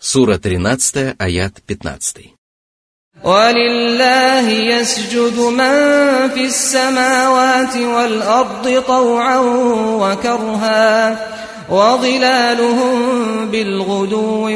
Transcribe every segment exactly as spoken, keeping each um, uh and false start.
Сура тринадцатая, аят пятнадцатый. وَلِلَّهِ يَسْجُدُ مَن فِي السَّمَاوَاتِ وَالْأَرْضِ طَوْعًا وَكَرْهًا وَظِلَالُهُم بِالْغُدُوِّ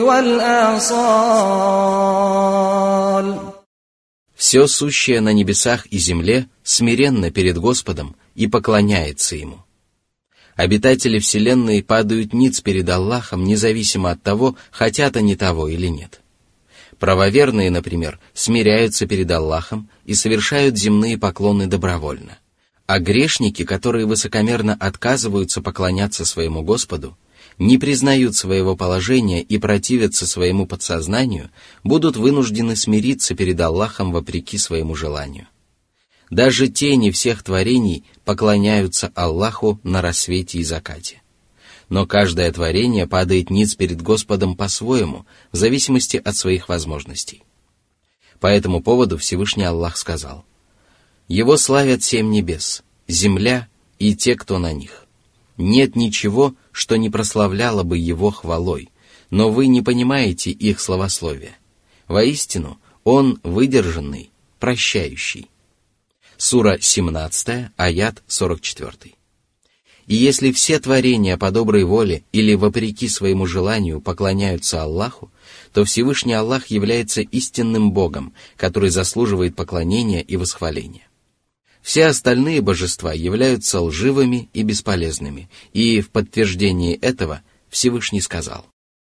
وَالْآصَالِ. Все сущее на небесах и земле смиренно перед Господом и поклоняется Ему. Обитатели вселенной падают ниц перед Аллахом, независимо от того, хотят они того или нет. Правоверные, например, смиряются перед Аллахом и совершают земные поклоны добровольно. А грешники, которые высокомерно отказываются поклоняться своему Господу, не признают своего положения и противятся своему подсознанию, будут вынуждены смириться перед Аллахом вопреки своему желанию. Даже тени всех творений поклоняются Аллаху на рассвете и закате. Но каждое творение падает ниц перед Господом по-своему, в зависимости от своих возможностей. По этому поводу Всевышний Аллах сказал: «Его славят семь небес, земля и те, кто на них. Нет ничего, что не прославляло бы Его хвалой, но вы не понимаете их словословия. Воистину, Он выдержанный, прощающий». Сура семнадцатая, аят сорок четыре. И если все творения по доброй воле или вопреки своему желанию поклоняются Аллаху, то Всевышний Аллах является истинным Богом, который заслуживает поклонения и восхваления. Все остальные божества являются лживыми и бесполезными, и в подтверждении этого Всевышний сказал: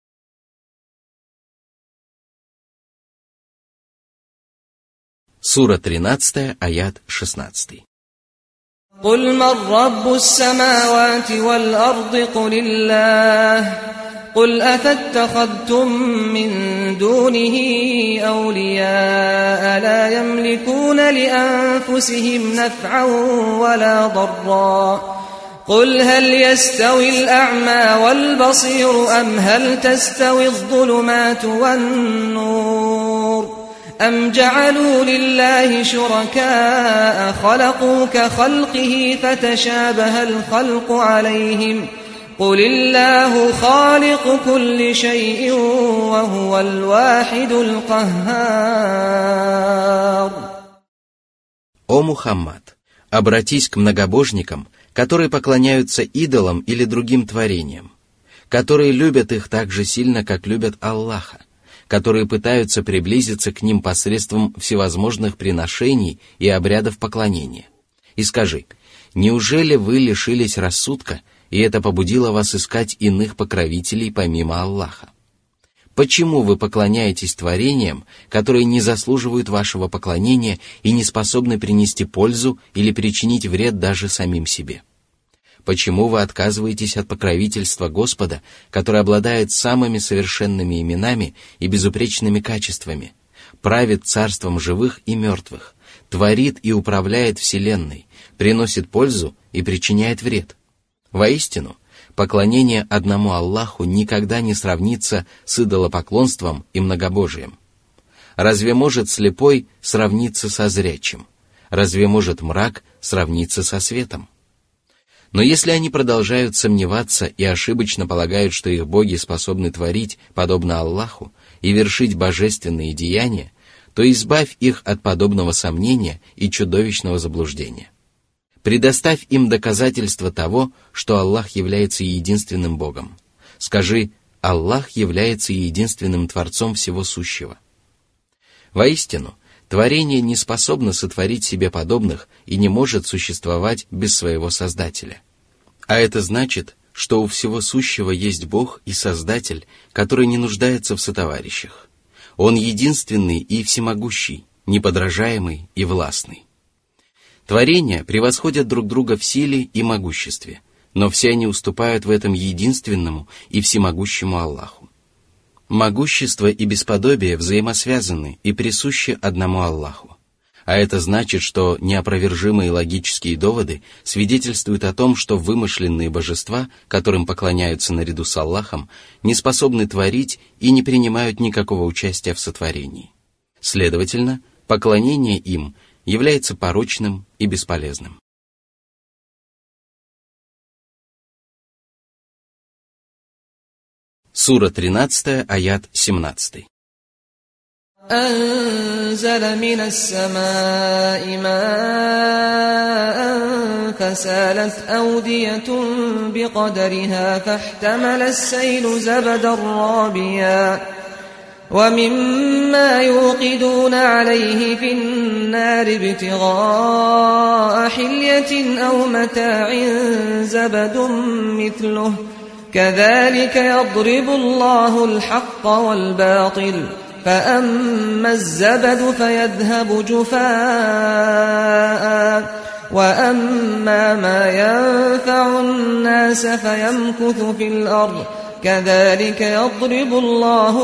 Сура тринадцатая, аят шестнадцатый. قُلْ مَنْ رَبُّ السَّمَاوَاتِ وَالْأَرْضِ قُلِ اللَّهُ قُلْ أَفَاتَّخَذْتُم مِّن دُونِهِ أَوْلِيَاءَ لَا يَمْلِكُونَ لِأَنفُسِهِمْ نَفْعًا وَلَا ضَرًّا قُلْ هَلْ يَسْتَوِي الْأَعْمَى وَالْبَصِيرُ أَمْ هَلْ تَسْتَوِي الظُّلُمَاتُ وَالنُّورُ أَمْ جَعَلُوا لِلَّهِ شُرَكَاءَ خَلَقُوا كَخَلْقِهِ فَتَشَابَهَ الْخَلْقُ عَلَيْهِمْ قُلِ اللَّهُ خَالِقُ كُلِّ شَيْءٍ وَهُوَ الْوَاحِدُ الْقَهَّارُ. О Мухаммад, обратись к многобожникам, которые поклоняются идолам или другим творениям, которые любят их так же сильно, как любят Аллаха, которые пытаются приблизиться к ним посредством всевозможных приношений и обрядов поклонения. И скажи: неужели вы лишились рассудка, и это побудило вас искать иных покровителей помимо Аллаха? Почему вы поклоняетесь творениям, которые не заслуживают вашего поклонения и не способны принести пользу или причинить вред даже самим себе? Почему вы отказываетесь от покровительства Господа, который обладает самыми совершенными именами и безупречными качествами, правит царством живых и мертвых, творит и управляет вселенной, приносит пользу и причиняет вред? Воистину, поклонение одному Аллаху никогда не сравнится с идолопоклонством и многобожием. Разве может слепой сравниться со зрячим? Разве может мрак сравниться со светом? Но если они продолжают сомневаться и ошибочно полагают, что их боги способны творить подобно Аллаху и вершить божественные деяния, то избавь их от подобного сомнения и чудовищного заблуждения. Предоставь им доказательства того, что Аллах является единственным Богом. Скажи: Аллах является единственным Творцом всего сущего. Воистину, творение не способно сотворить себе подобных и не может существовать без своего Создателя. А это значит, что у всего сущего есть Бог и Создатель, который не нуждается в сотоварищах. Он единственный и всемогущий, неподражаемый и властный. Творения превосходят друг друга в силе и могуществе, но все они уступают в этом единственному и всемогущему Аллаху. Могущество и бесподобие взаимосвязаны и присущи одному Аллаху. А это значит, что неопровержимые логические доводы свидетельствуют о том, что вымышленные божества, которым поклоняются наряду с Аллахом, не способны творить и не принимают никакого участия в сотворении. Следовательно, поклонение им является порочным и бесполезным. Сура тринадцатая, аят семнадцатый. أنزل من السماء ماء فسالت أودية بقدرها فاحتمل السيل زبدا رابيا ومما يوقدون عليه في النار ابتغاء حلية أو متاع زبد مثله كذلك يضرب الله الحق والباطل فأما الزبد فيذهب جفاء وأما ما ينفع الناس فيمكث في الأرض كذلك يضرب الله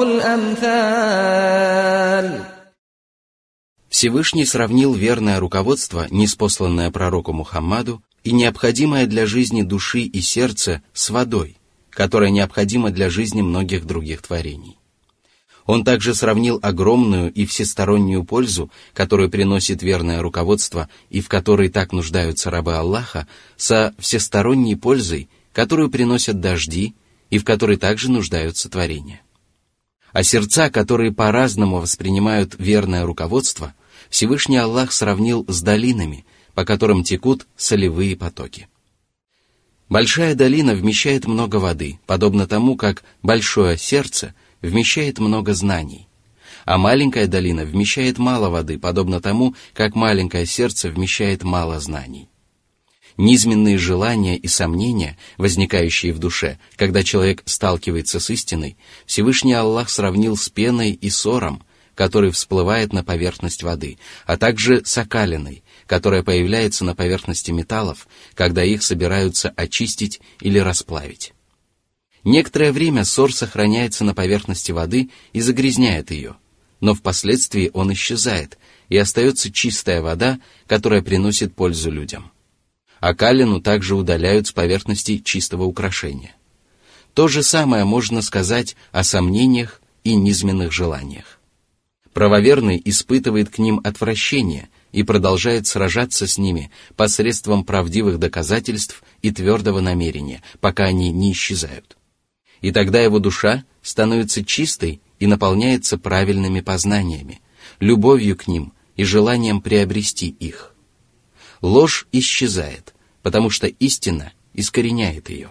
الأمثال. Всевышний сравнил верное руководство, ниспосланное пророку Мухаммаду, и необходимое для жизни души и сердца с водой, которая необходима для жизни многих других творений. Он также сравнил огромную и всестороннюю пользу, которую приносит верное руководство и в которой так нуждаются рабы Аллаха, со всесторонней пользой, которую приносят дожди и в которой также нуждаются творения. А сердца, которые по-разному воспринимают верное руководство, Всевышний Аллах сравнил с долинами, по которым текут солевые потоки. Большая долина вмещает много воды, подобно тому, как большое сердце вмещает много знаний, а маленькая долина вмещает мало воды, подобно тому, как маленькое сердце вмещает мало знаний. Низменные желания и сомнения, возникающие в душе, когда человек сталкивается с истиной, Всевышний Аллах сравнил с пеной и сором, который всплывает на поверхность воды, а также с окалиной, которая появляется на поверхности металлов, когда их собираются очистить или расплавить. Некоторое время сор сохраняется на поверхности воды и загрязняет ее, но впоследствии он исчезает, и остается чистая вода, которая приносит пользу людям. А калину также удаляют с поверхности чистого украшения. То же самое можно сказать о сомнениях и низменных желаниях. Правоверный испытывает к ним отвращение и продолжает сражаться с ними посредством правдивых доказательств и твердого намерения, пока они не исчезают. И тогда его душа становится чистой и наполняется правильными познаниями, любовью к ним и желанием приобрести их. Ложь исчезает, потому что истина искореняет ее.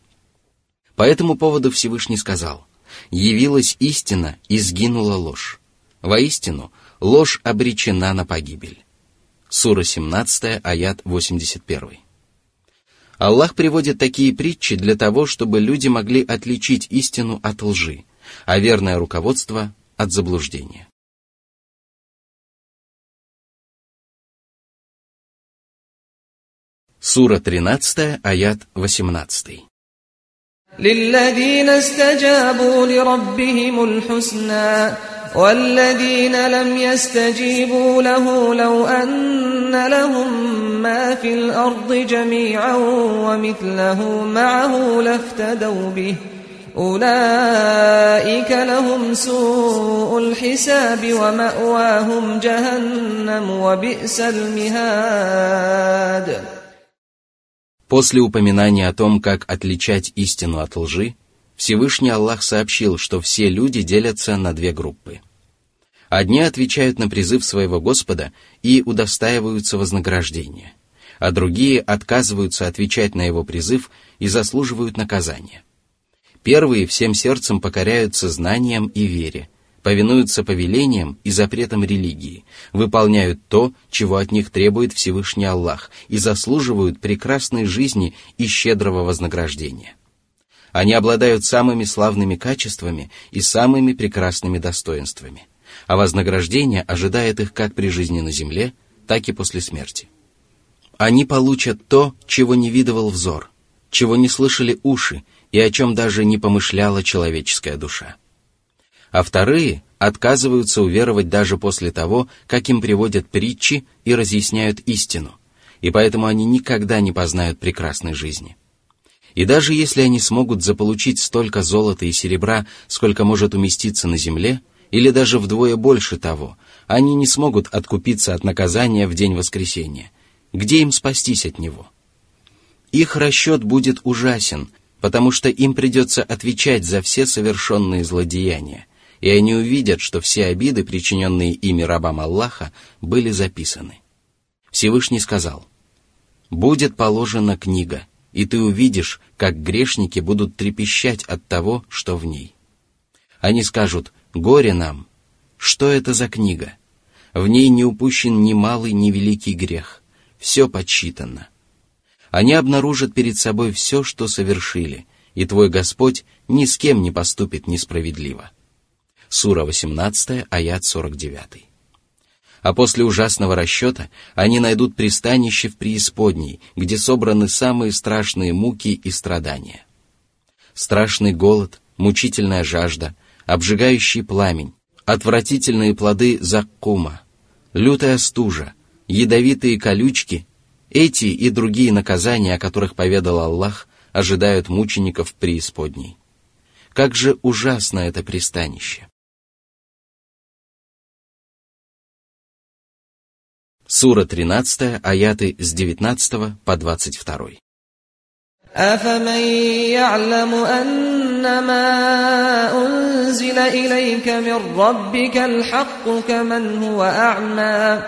По этому поводу Всевышний сказал: «Явилась истина, и сгинула ложь. Воистину, ложь обречена на погибель». Сура семнадцатая, аят восемьдесят один. Аллах приводит такие притчи для того, чтобы люди могли отличить истину от лжи, а верное руководство от заблуждения. Сура тринадцатая, аят восемнадцатый. للذين استجابوا لربهم الحسنى والذين لم يستجيبوا له لو أن لهم ما في الأرض جميعا ومثله معه لافتدوا به أولئك لهم سوء الحساب ومأواهم جهنم وبئس المهاد. После упоминания о том, как отличать истину от лжи, Всевышний Аллах сообщил, что все люди делятся на две группы. Одни отвечают на призыв своего Господа и удостаиваются вознаграждения, а другие отказываются отвечать на его призыв и заслуживают наказания. Первые всем сердцем покоряются знаниям и вере, повинуются повелениям и запретам религии, выполняют то, чего от них требует Всевышний Аллах, и заслуживают прекрасной жизни и щедрого вознаграждения. Они обладают самыми славными качествами и самыми прекрасными достоинствами, а вознаграждение ожидает их как при жизни на земле, так и после смерти. Они получат то, чего не видывал взор, чего не слышали уши и о чем даже не помышляла человеческая душа. А вторые отказываются уверовать даже после того, как им приводят притчи и разъясняют истину, и поэтому они никогда не познают прекрасной жизни. И даже если они смогут заполучить столько золота и серебра, сколько может уместиться на земле, или даже вдвое больше того, они не смогут откупиться от наказания в день воскресения. Где им спастись от него? Их расчет будет ужасен, потому что им придется отвечать за все совершенные злодеяния, и они увидят, что все обиды, причиненные ими рабам Аллаха, были записаны. Всевышний сказал: «Будет положена книга, и ты увидишь, как грешники будут трепещать от того, что в ней. Они скажут: горе нам! Что это за книга? В ней не упущен ни малый, ни великий грех. Все подсчитано». Они обнаружат перед собой все, что совершили, и твой Господь ни с кем не поступит несправедливо. Сура восемнадцатая, аят сорок девятый. А после ужасного расчета они найдут пристанище в преисподней, где собраны самые страшные муки и страдания. Страшный голод, мучительная жажда, обжигающий пламень, отвратительные плоды заккума, лютая стужа, ядовитые колючки — эти и другие наказания, о которых поведал Аллах, ожидают мучеников в преисподней. Как же ужасно это пристанище! Сура тринадцатая, аяты с девятнадцатого по двадцать второй. أَفَمَنْ يَعْلَمُ أَنَّمَا أُنْزِلَ إِلَيْكَ مِنْ رَبِّكَ الْحَقُّ كَمَنْ هُوَ أَعْمَى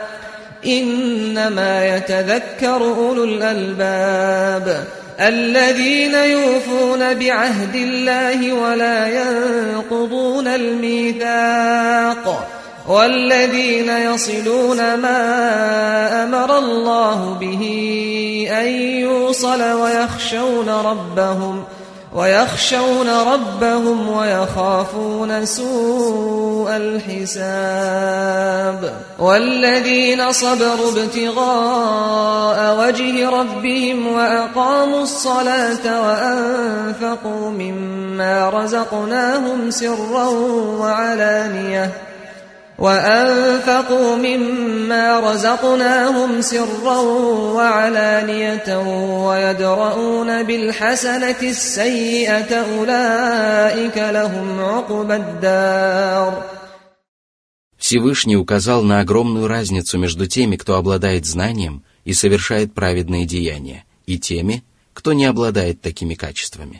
إِنَّمَا يَتَذَكَّرُ أُولُو الْأَلْبَابِ الَّذِينَ يُوفُونَ بِعَهْدِ اللَّهِ وَلَا يَنقُضُونَ الْمِيثَاقَ وَالَّذِينَ يَصِلُونَ مَا أَمَرَ اللَّهُ بِهِ أَن يُوصَلَ وَيَخْشَوْنَ رَبَّهُمْ وَيَخْشَوْنَ رَبَّهُمْ وَيَخَافُونَ سُوءَ الْحِسَابِ وَالَّذِينَ صَبَرُوا ابْتِغَاءَ وَجْهِ رَبِّهِمْ وَأَقَامُوا الصَّلَاةَ وَأَنفَقُوا مِمَّا رَزَقْنَاهُمْ سِرًّا وَعَلَانِيَةً وَأَنفَقُوا مِمَّا رَزَقْنَاهُمْ سِرًّا وَعَلَانِيَةً وَيَدْرَءُونَ بِالْحَسَنَةِ السَّيِّئَةَ أُولَئِكَ لَهُمْ عُقْبَى الدَّارِ. Всевышний указал на огромную разницу между теми, кто обладает знанием и совершает праведные деяния, и теми, кто не обладает такими качествами.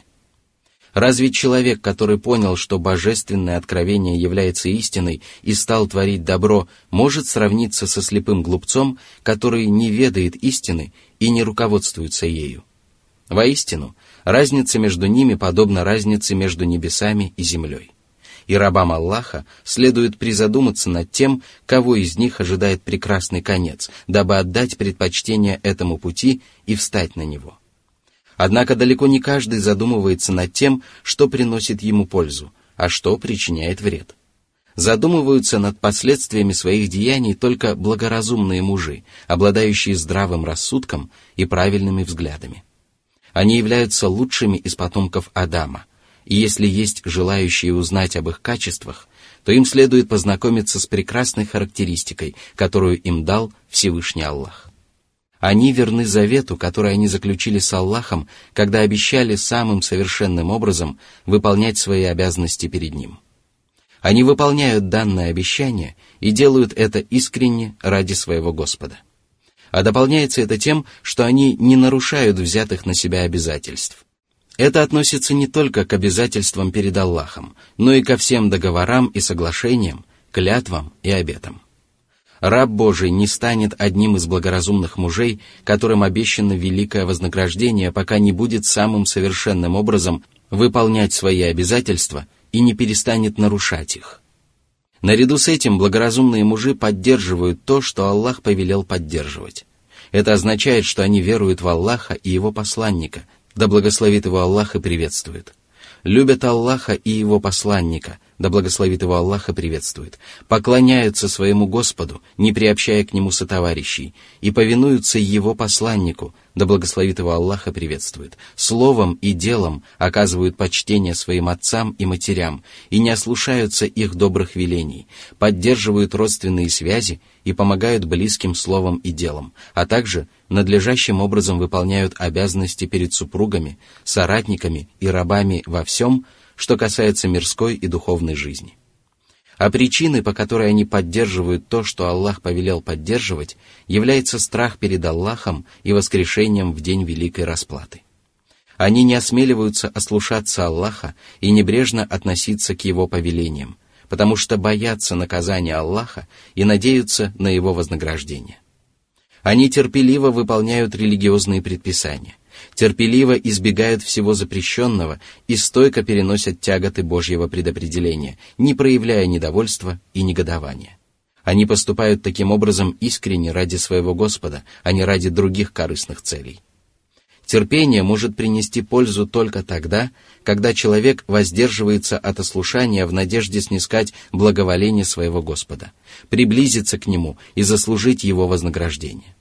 Разве человек, который понял, что божественное откровение является истиной и стал творить добро, может сравниться со слепым глупцом, который не ведает истины и не руководствуется ею? Воистину, разница между ними подобна разнице между небесами и землей. И рабам Аллаха следует призадуматься над тем, кого из них ожидает прекрасный конец, дабы отдать предпочтение этому пути и встать на него. Однако далеко не каждый задумывается над тем, что приносит ему пользу, а что причиняет вред. Задумываются над последствиями своих деяний только благоразумные мужи, обладающие здравым рассудком и правильными взглядами. Они являются лучшими из потомков Адама, и если есть желающие узнать об их качествах, то им следует познакомиться с прекрасной характеристикой, которую им дал Всевышний Аллах. Они верны завету, который они заключили с Аллахом, когда обещали самым совершенным образом выполнять свои обязанности перед Ним. Они выполняют данное обещание и делают это искренне ради своего Господа. А дополняется это тем, что они не нарушают взятых на себя обязательств. Это относится не только к обязательствам перед Аллахом, но и ко всем договорам и соглашениям, клятвам и обетам. Раб Божий не станет одним из благоразумных мужей, которым обещано великое вознаграждение, пока не будет самым совершенным образом выполнять свои обязательства и не перестанет нарушать их. Наряду с этим благоразумные мужи поддерживают то, что Аллах повелел поддерживать. Это означает, что они веруют в Аллаха и Его посланника, да благословит его Аллах и приветствует. Любят Аллаха и Его посланника, да благословит его Аллах и приветствует, поклоняются своему Господу, не приобщая к Нему сотоварищей, и повинуются Его посланнику, да благословит его Аллах и приветствует, словом и делом оказывают почтение своим отцам и матерям, и не ослушаются их добрых велений, поддерживают родственные связи и помогают близким словом и делом, а также надлежащим образом выполняют обязанности перед супругами, соратниками и рабами во всем, что касается мирской и духовной жизни. А причиной, по которой они поддерживают то, что Аллах повелел поддерживать, является страх перед Аллахом и воскрешением в день великой расплаты. Они не осмеливаются ослушаться Аллаха и небрежно относиться к Его повелениям, потому что боятся наказания Аллаха и надеются на Его вознаграждение. Они терпеливо выполняют религиозные предписания, терпеливо избегают всего запрещенного и стойко переносят тяготы Божьего предопределения, не проявляя недовольства и негодования. Они поступают таким образом искренне ради своего Господа, а не ради других корыстных целей. Терпение может принести пользу только тогда, когда человек воздерживается от ослушания в надежде снискать благоволение своего Господа, приблизиться к Нему и заслужить Его вознаграждение.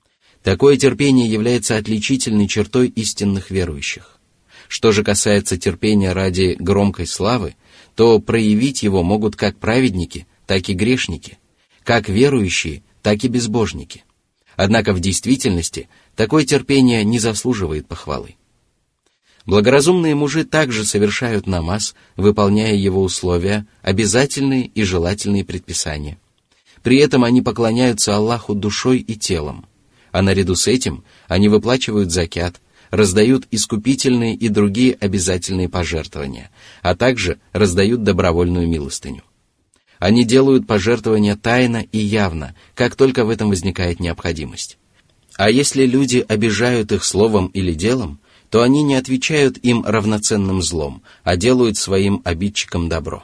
Такое терпение является отличительной чертой истинных верующих. Что же касается терпения ради громкой славы, то проявить его могут как праведники, так и грешники, как верующие, так и безбожники. Однако в действительности такое терпение не заслуживает похвалы. Благоразумные мужи также совершают намаз, выполняя его условия, обязательные и желательные предписания. При этом они поклоняются Аллаху душой и телом, а наряду с этим они выплачивают закят, раздают искупительные и другие обязательные пожертвования, а также раздают добровольную милостыню. Они делают пожертвования тайно и явно, как только в этом возникает необходимость. А если люди обижают их словом или делом, то они не отвечают им равноценным злом, а делают своим обидчикам добро.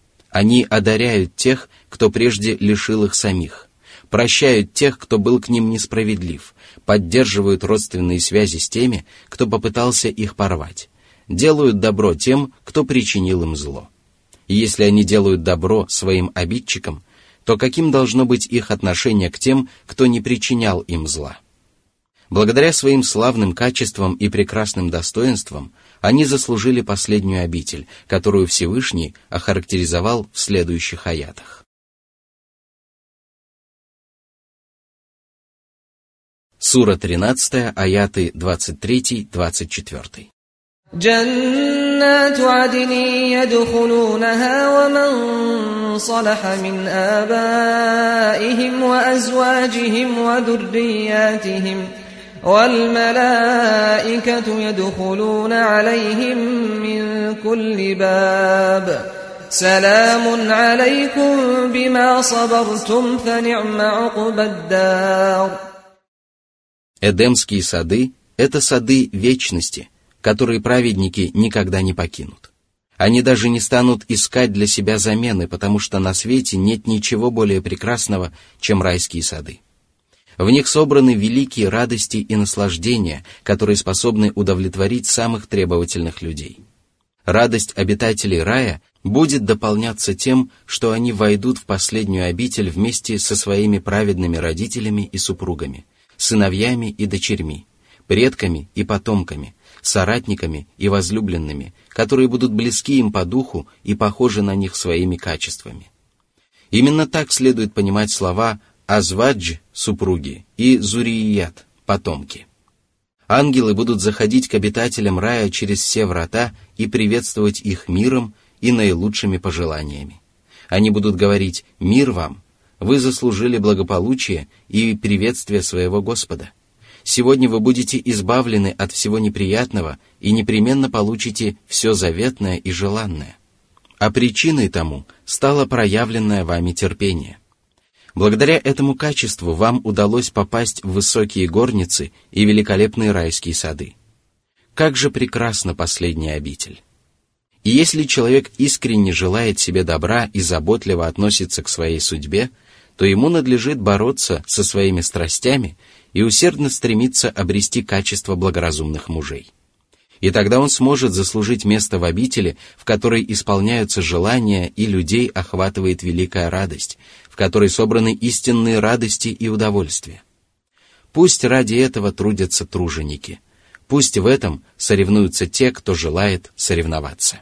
Они одаряют тех, кто прежде лишил их самих, прощают тех, кто был к ним несправедлив, поддерживают родственные связи с теми, кто попытался их порвать, делают добро тем, кто причинил им зло. И если они делают добро своим обидчикам, то каким должно быть их отношение к тем, кто не причинял им зла? Благодаря своим славным качествам и прекрасным достоинствам они заслужили последнюю обитель, которую Всевышний охарактеризовал в следующих аятах. Сура тринадцатая, аяты двадцать три двадцать четыре. جنات عدن يدخلونها ومن صلح من آبائهم وأزواجهم وذرياتهم والملائكة يدخلون عليهم من كل باب سلام عليكم بما صبرتم فنعم عقبى الدار. Эдемские сады – это сады вечности, которые праведники никогда не покинут. Они даже не станут искать для себя замены, потому что на свете нет ничего более прекрасного, чем райские сады. В них собраны великие радости и наслаждения, которые способны удовлетворить самых требовательных людей. Радость обитателей рая будет дополняться тем, что они войдут в последнюю обитель вместе со своими праведными родителями и супругами, сыновьями и дочерьми, предками и потомками, соратниками и возлюбленными, которые будут близки им по духу и похожи на них своими качествами. Именно так следует понимать слова «азвадж» — супруги и «зурият» — потомки. Ангелы будут заходить к обитателям рая через все врата и приветствовать их миром и наилучшими пожеланиями. Они будут говорить «Мир вам! Вы заслужили благополучие и приветствие своего Господа. Сегодня вы будете избавлены от всего неприятного и непременно получите все заветное и желанное». А причиной тому стало проявленное вами терпение. Благодаря этому качеству вам удалось попасть в высокие горницы и великолепные райские сады. Как же прекрасна последняя обитель! И если человек искренне желает себе добра и заботливо относится к своей судьбе, то ему надлежит бороться со своими страстями и усердно стремиться обрести качество благоразумных мужей. И тогда он сможет заслужить место в обители, в которой исполняются желания и людей охватывает великая радость, в которой собраны истинные радости и удовольствия. Пусть ради этого трудятся труженики, пусть в этом соревнуются те, кто желает соревноваться.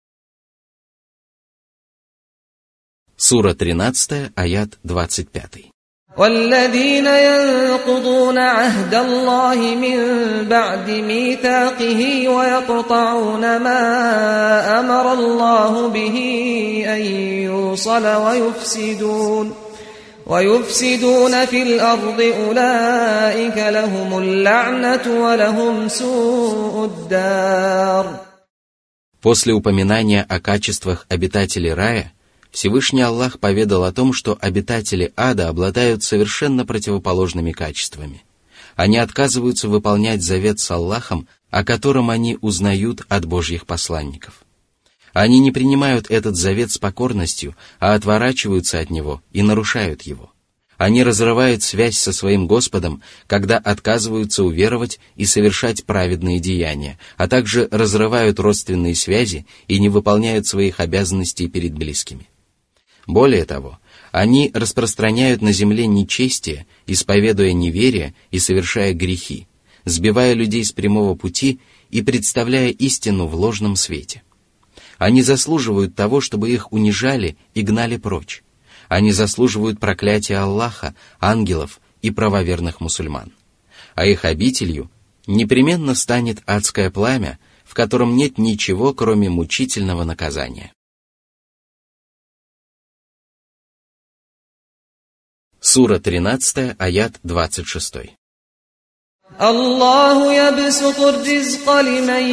Сура тринадцатая, аят двадцать пять. والذين ينقضون عهد الله من بعد ميثاقه ويقطعون ما أمر الله به أن يوصل ويفسدون ويفسدون في الأرض أولئك لهم اللعنة ولهم سوء الدار. После упоминания о качествах обитателей рая, Всевышний Аллах поведал о том, что обитатели ада обладают совершенно противоположными качествами. Они отказываются выполнять завет с Аллахом, о котором они узнают от Божьих посланников. Они не принимают этот завет с покорностью, а отворачиваются от него и нарушают его. Они разрывают связь со своим Господом, когда отказываются уверовать и совершать праведные деяния, а также разрывают родственные связи и не выполняют своих обязанностей перед близкими. Более того, они распространяют на земле нечестие, исповедуя неверие и совершая грехи, сбивая людей с прямого пути и представляя истину в ложном свете. Они заслуживают того, чтобы их унижали и гнали прочь. Они заслуживают проклятия Аллаха, ангелов и правоверных мусульман. А их обителью непременно станет адское пламя, в котором нет ничего, кроме мучительного наказания. Сура тринадцатая, аят двадцать шесть. Аллаху ябсуту р-ризка лиман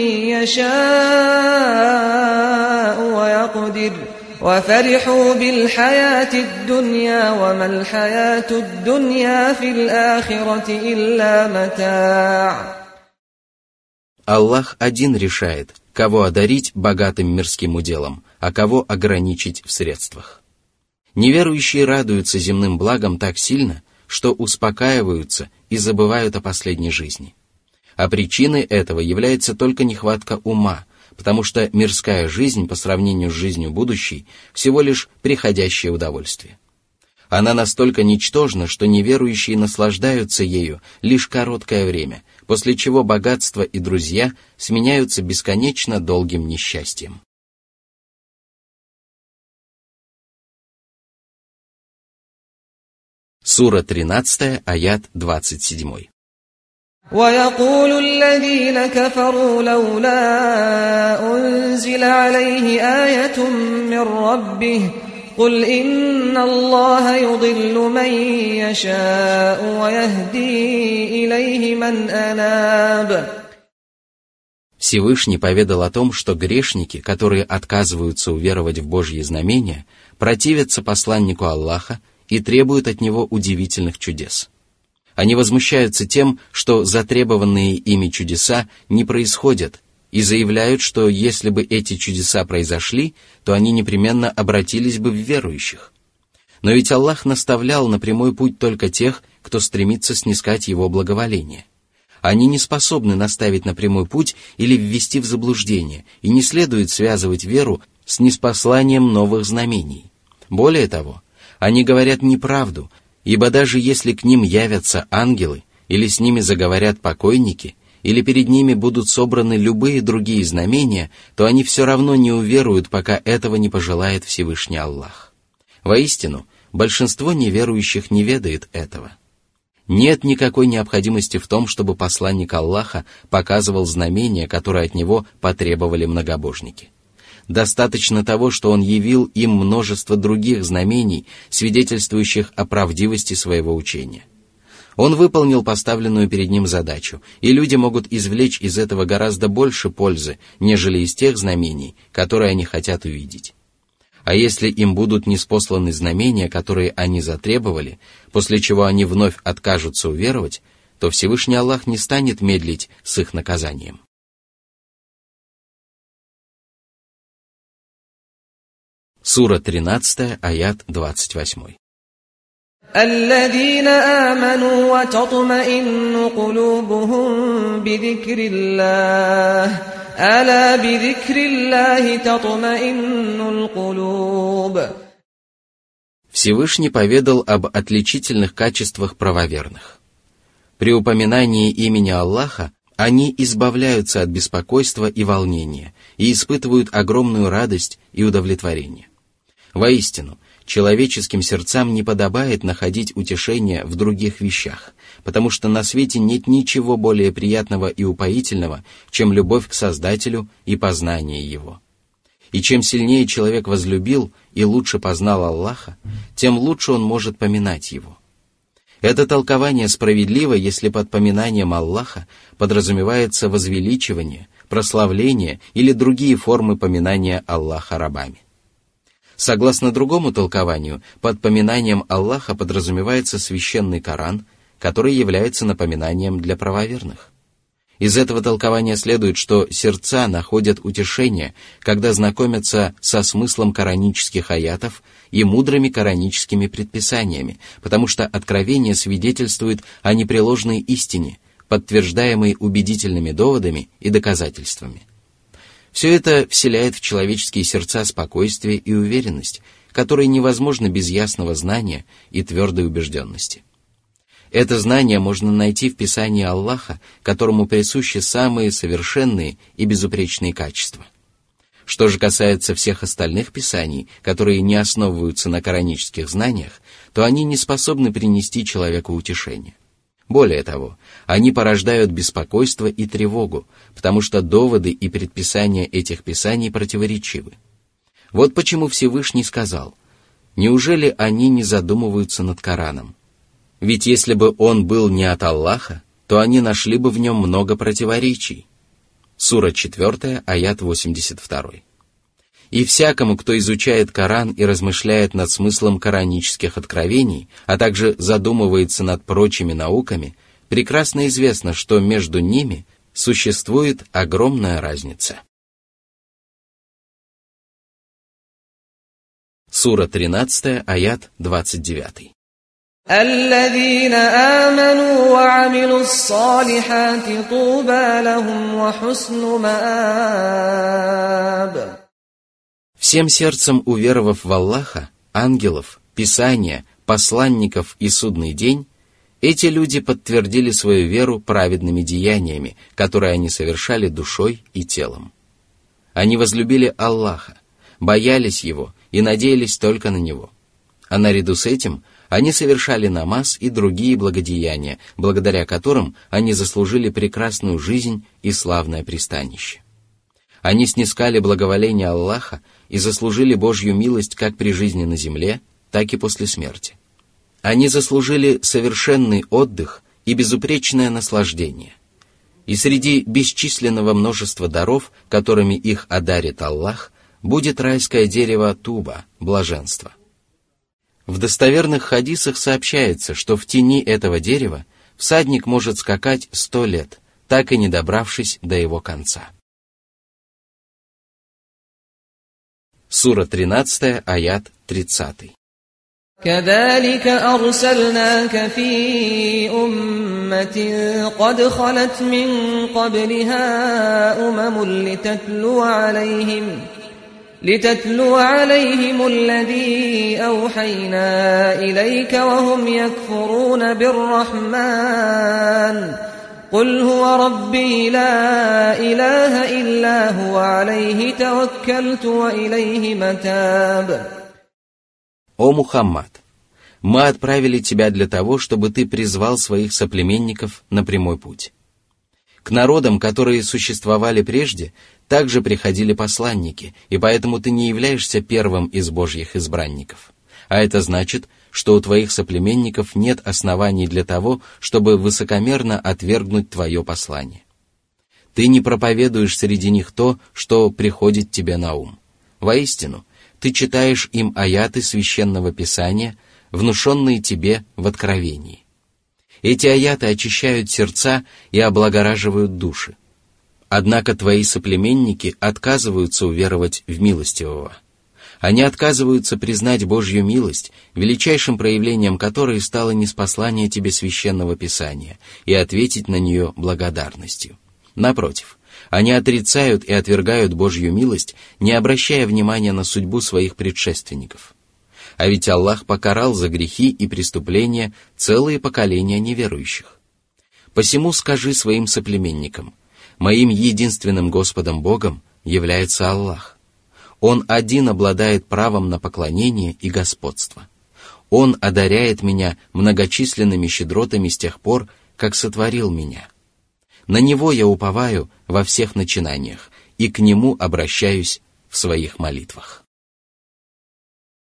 яша'у ва якдир, ва фариху бил-хаяти д-дунья, ва мал-хаяту д-дунья фил-ахирати илля матаа'. Аллах один решает, кого одарить богатым мирским уделом, а кого ограничить в средствах. Неверующие радуются земным благам так сильно, что успокаиваются и забывают о последней жизни. А причиной этого является только нехватка ума, потому что мирская жизнь по сравнению с жизнью будущей всего лишь приходящее удовольствие. Она настолько ничтожна, что неверующие наслаждаются ею лишь короткое время, после чего богатство и друзья сменяются бесконечно долгим несчастьем. Сура тринадцатая, аят двадцать семь. وَيَقُولُ الَّذِينَ كَفَرُوا لَوْلَا أُنزِلَ عَلَيْهِ آيَةٌ مِّن رَّبِّهِ قُلْ إِنَّ اللَّهَ يُضِلُّ مَن يَشَاءُ وَيَهْدِي إِلَيْهِ مَنْ أَنَابَ. Всевышний поведал о том, что грешники, которые отказываются уверовать в Божьи знамения, противятся посланнику Аллаха и требуют от него удивительных чудес. Они возмущаются тем, что затребованные ими чудеса не происходят, и заявляют, что если бы эти чудеса произошли, то они непременно обратились бы в верующих. Но ведь Аллах наставлял на прямой путь только тех, кто стремится снискать его благоволение. Они не способны наставить на прямой путь или ввести в заблуждение, и не следует связывать веру с ниспосланием новых знамений. Более того, они говорят неправду, ибо даже если к ним явятся ангелы, или с ними заговорят покойники, или перед ними будут собраны любые другие знамения, то они все равно не уверуют, пока этого не пожелает Всевышний Аллах. Воистину, большинство неверующих не ведает этого. Нет никакой необходимости в том, чтобы посланник Аллаха показывал знамения, которые от него потребовали многобожники. Достаточно того, что он явил им множество других знамений, свидетельствующих о правдивости своего учения. Он выполнил поставленную перед ним задачу, и люди могут извлечь из этого гораздо больше пользы, нежели из тех знамений, которые они хотят увидеть. А если им будут ниспосланы знамения, которые они затребовали, после чего они вновь откажутся уверовать, то Всевышний Аллах не станет медлить с их наказанием. Сура тринадцатая, аят двадцать восемь. الذين آمنوا وتطمئن قلوبهم بذكر الله ألا بذكر الله تطمئن القلوب. Всевышний поведал об отличительных качествах правоверных. При упоминании имени Аллаха они избавляются от беспокойства и волнения и испытывают огромную радость и удовлетворение. Воистину, человеческим сердцам не подобает находить утешение в других вещах, потому что на свете нет ничего более приятного и упоительного, чем любовь к Создателю и познание Его. И чем сильнее человек возлюбил и лучше познал Аллаха, тем лучше он может поминать Его. Это толкование справедливо, если под поминанием Аллаха подразумевается возвеличивание, прославление или другие формы поминания Аллаха рабами. Согласно другому толкованию, под поминанием Аллаха подразумевается священный Коран, который является напоминанием для правоверных. Из этого толкования следует, что сердца находят утешение, когда знакомятся со смыслом коранических аятов и мудрыми кораническими предписаниями, потому что откровение свидетельствует о непреложной истине, подтверждаемой убедительными доводами и доказательствами. Все это вселяет в человеческие сердца спокойствие и уверенность, которые невозможны без ясного знания и твердой убежденности. Это знание можно найти в Писании Аллаха, которому присущи самые совершенные и безупречные качества. Что же касается всех остальных писаний, которые не основываются на коранических знаниях, то они не способны принести человеку утешение. Более того, они порождают беспокойство и тревогу, потому что доводы и предписания этих писаний противоречивы. Вот почему Всевышний сказал: «Неужели они не задумываются над Кораном? Ведь если бы он был не от Аллаха, то они нашли бы в нем много противоречий». Сура четвёртая, аят восемьдесят два. И всякому, кто изучает Коран и размышляет над смыслом коранических откровений, а также задумывается над прочими науками, прекрасно известно, что между ними существует огромная разница. Сура тринадцатая, аят двадцать девятый. الذين آمنوا وعملوا الصالحات طوبى لهم وحسن مآب. Всем сердцем уверовав в Аллаха, ангелов, Писания, посланников и судный день, эти люди подтвердили свою веру праведными деяниями, которые они совершали душой и телом. Они возлюбили Аллаха, боялись Его и надеялись только на Него. А наряду с этим они совершали намаз и другие благодеяния, благодаря которым они заслужили прекрасную жизнь и славное пристанище. Они снискали благоволение Аллаха и заслужили Божью милость как при жизни на земле, так и после смерти. Они заслужили совершенный отдых и безупречное наслаждение. И среди бесчисленного множества даров, которыми их одарит Аллах, будет райское дерево туба, блаженство. В достоверных хадисах сообщается, что в тени этого дерева всадник может скакать сто лет, так и не добравшись до его конца. Сура тринадцатая, аят тридцатый. كذلك أرسلناك في أمة قد خلت من قبلها أمم لتتلو عليهم لتتلو عليهم الذي أوحينا إليك وهم يكفرون بالرحمن قل هو ربي لا إله إلا هو عليه توكلت وإليه متاب. «О Мухаммад, мы отправили тебя для того, чтобы ты призвал своих соплеменников на прямой путь. К народам, которые существовали прежде, также приходили посланники, и поэтому ты не являешься первым из Божьих избранников. А это значит, что у твоих соплеменников нет оснований для того, чтобы высокомерно отвергнуть твое послание. Ты не проповедуешь среди них то, что приходит тебе на ум. Воистину, ты читаешь им аяты Священного Писания, внушенные тебе в откровении. Эти аяты очищают сердца и облагораживают души. Однако твои соплеменники отказываются уверовать в милостивого. Они отказываются признать Божью милость, величайшим проявлением которой стало ниспослание тебе Священного Писания, и ответить на нее благодарностью. Напротив, они отрицают и отвергают Божью милость, не обращая внимания на судьбу своих предшественников. А ведь Аллах покарал за грехи и преступления целые поколения неверующих. Посему скажи своим соплеменникам: «Моим единственным Господом Богом является Аллах. Он один обладает правом на поклонение и господство. Он одаряет меня многочисленными щедротами с тех пор, как сотворил меня. На Него я уповаю во всех начинаниях, и к Нему обращаюсь в в своих молитвах.